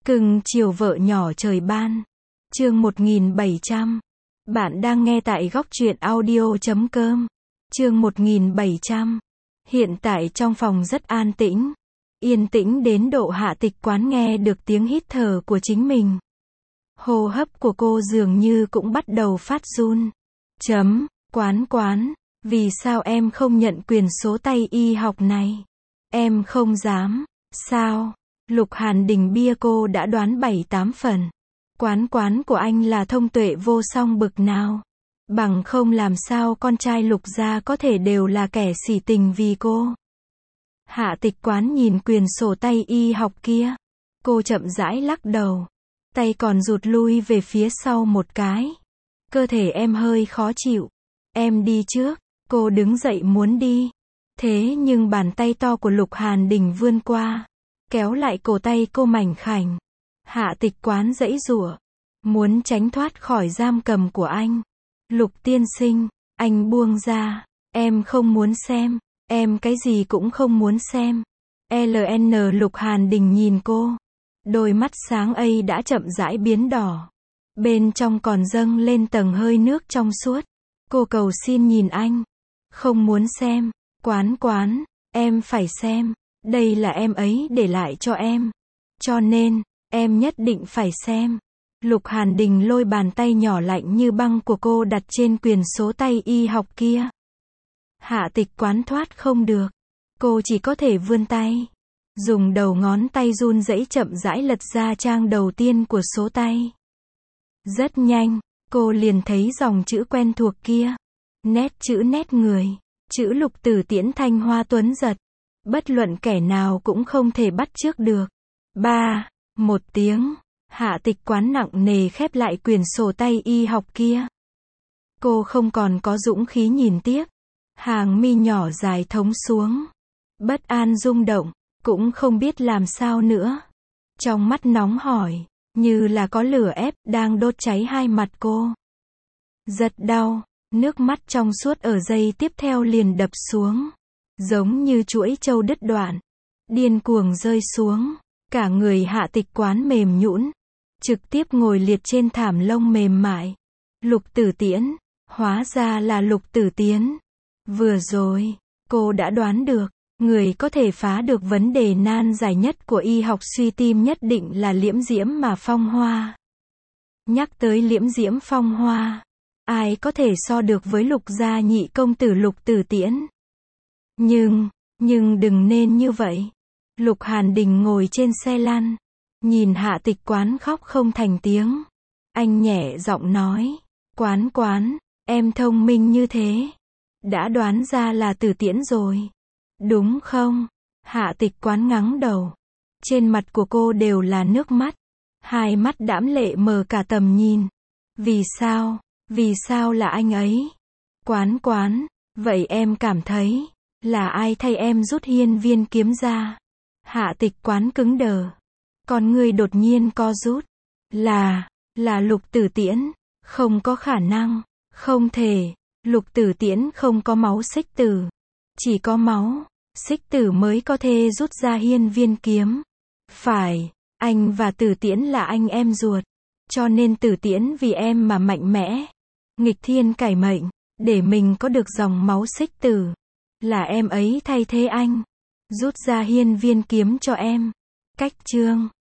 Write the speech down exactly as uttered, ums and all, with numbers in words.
Cưng chiều vợ nhỏ trời ban. Chương một nghìn bảy trăm. Bạn đang nghe tại góc truyện audio chấm com. Chương một nghìn bảy trăm. Hiện tại trong phòng rất an tĩnh. Yên tĩnh đến độ Hạ Tịch Quán nghe được tiếng hít thở của chính mình. Hô hấp của cô dường như cũng bắt đầu phát run. Chấm, Quán Quán, vì sao em không nhận quyền số tay y học này? Em không dám. Sao? Lục Hàn Đình bia cô đã đoán bảy tám phần. Quán Quán của anh là thông tuệ vô song bực nào. Bằng không làm sao con trai Lục gia có thể đều là kẻ sỉ tình vì cô. Hạ Tịch Quán nhìn quyền sổ tay y học kia. Cô chậm rãi lắc đầu. Tay còn rụt lui về phía sau một cái. Cơ thể em hơi khó chịu. Em đi trước. Cô đứng dậy muốn đi. Thế nhưng bàn tay to của Lục Hàn Đình vươn qua. Kéo lại cổ tay cô mảnh khảnh. Hạ Tịch Quán giãy giụa. Muốn tránh thoát khỏi giam cầm của anh. Lục tiên sinh, anh buông ra. Em không muốn xem. Em cái gì cũng không muốn xem. lờ en Lục Hàn Đình nhìn cô. Đôi mắt sáng ấy đã chậm rãi biến đỏ. Bên trong còn dâng lên tầng hơi nước trong suốt. Cô cầu xin nhìn anh. Không muốn xem. Quán Quán, em phải xem. Đây là em ấy để lại cho em. Cho nên, em nhất định phải xem. Lục Hàn Đình lôi bàn tay nhỏ lạnh như băng của cô đặt trên quyền số tay y học kia. Hạ Tịch Quán thoát không được. Cô chỉ có thể vươn tay. Dùng đầu ngón tay run rẩy chậm rãi lật ra trang đầu tiên của số tay. Rất nhanh, cô liền thấy dòng chữ quen thuộc kia. Nét chữ nét người. Chữ Lục Tử Tiễn thanh hoa tuấn giật. Bất luận kẻ nào cũng không thể bắt chước được. Ba, một tiếng. Hạ Tịch Quán nặng nề khép lại quyển sổ tay y học kia. Cô không còn có dũng khí nhìn tiếp. Hàng mi nhỏ dài thống xuống. Bất an rung động, cũng không biết làm sao nữa. Trong mắt nóng hổi, như là có lửa ép đang đốt cháy hai mặt cô. Rất đau, nước mắt trong suốt ở giây tiếp theo liền đập xuống. Giống như chuỗi trâu đứt đoạn. Điên cuồng rơi xuống. Cả người Hạ Tịch Quán mềm nhũn. Trực tiếp ngồi liệt trên thảm lông mềm mại. Lục Tử Tiễn. Hóa ra là Lục Tử Tiễn. Vừa rồi, cô đã đoán được. Người có thể phá được vấn đề nan giải nhất của y học suy tim nhất định là Liễm Diễm mà Phong Hoa. Nhắc tới Liễm Diễm Phong Hoa. Ai có thể so được với Lục gia nhị công tử Lục Tử Tiễn. Nhưng, nhưng đừng nên như vậy. Lục Hàn Đình ngồi trên xe lăn. Nhìn Hạ Tịch Quán khóc không thành tiếng. Anh nhẹ giọng nói. Quán Quán, em thông minh như thế. Đã đoán ra là Tử Tiễn rồi. Đúng không? Hạ Tịch Quán ngắng đầu. Trên mặt của cô đều là nước mắt. Hai mắt đãm lệ mờ cả tầm nhìn. Vì sao? Vì sao là anh ấy? Quán Quán, vậy em cảm thấy là ai thay em rút hiên viên kiếm ra? Hạ Tịch Quán cứng đờ. Con người đột nhiên co rút. Là, là Lục Tử Tiễn. Không có khả năng. Không thể. Lục Tử Tiễn không có máu xích tử. Chỉ có máu xích tử mới có thể rút ra hiên viên kiếm. Phải, anh và Tử Tiễn là anh em ruột. Cho nên Tử Tiễn vì em mà mạnh mẽ. Nghịch thiên cải mệnh. Để mình có được dòng máu xích tử. Là em ấy thay thế anh. Rút ra hiên viên kiếm cho em. Cách chương.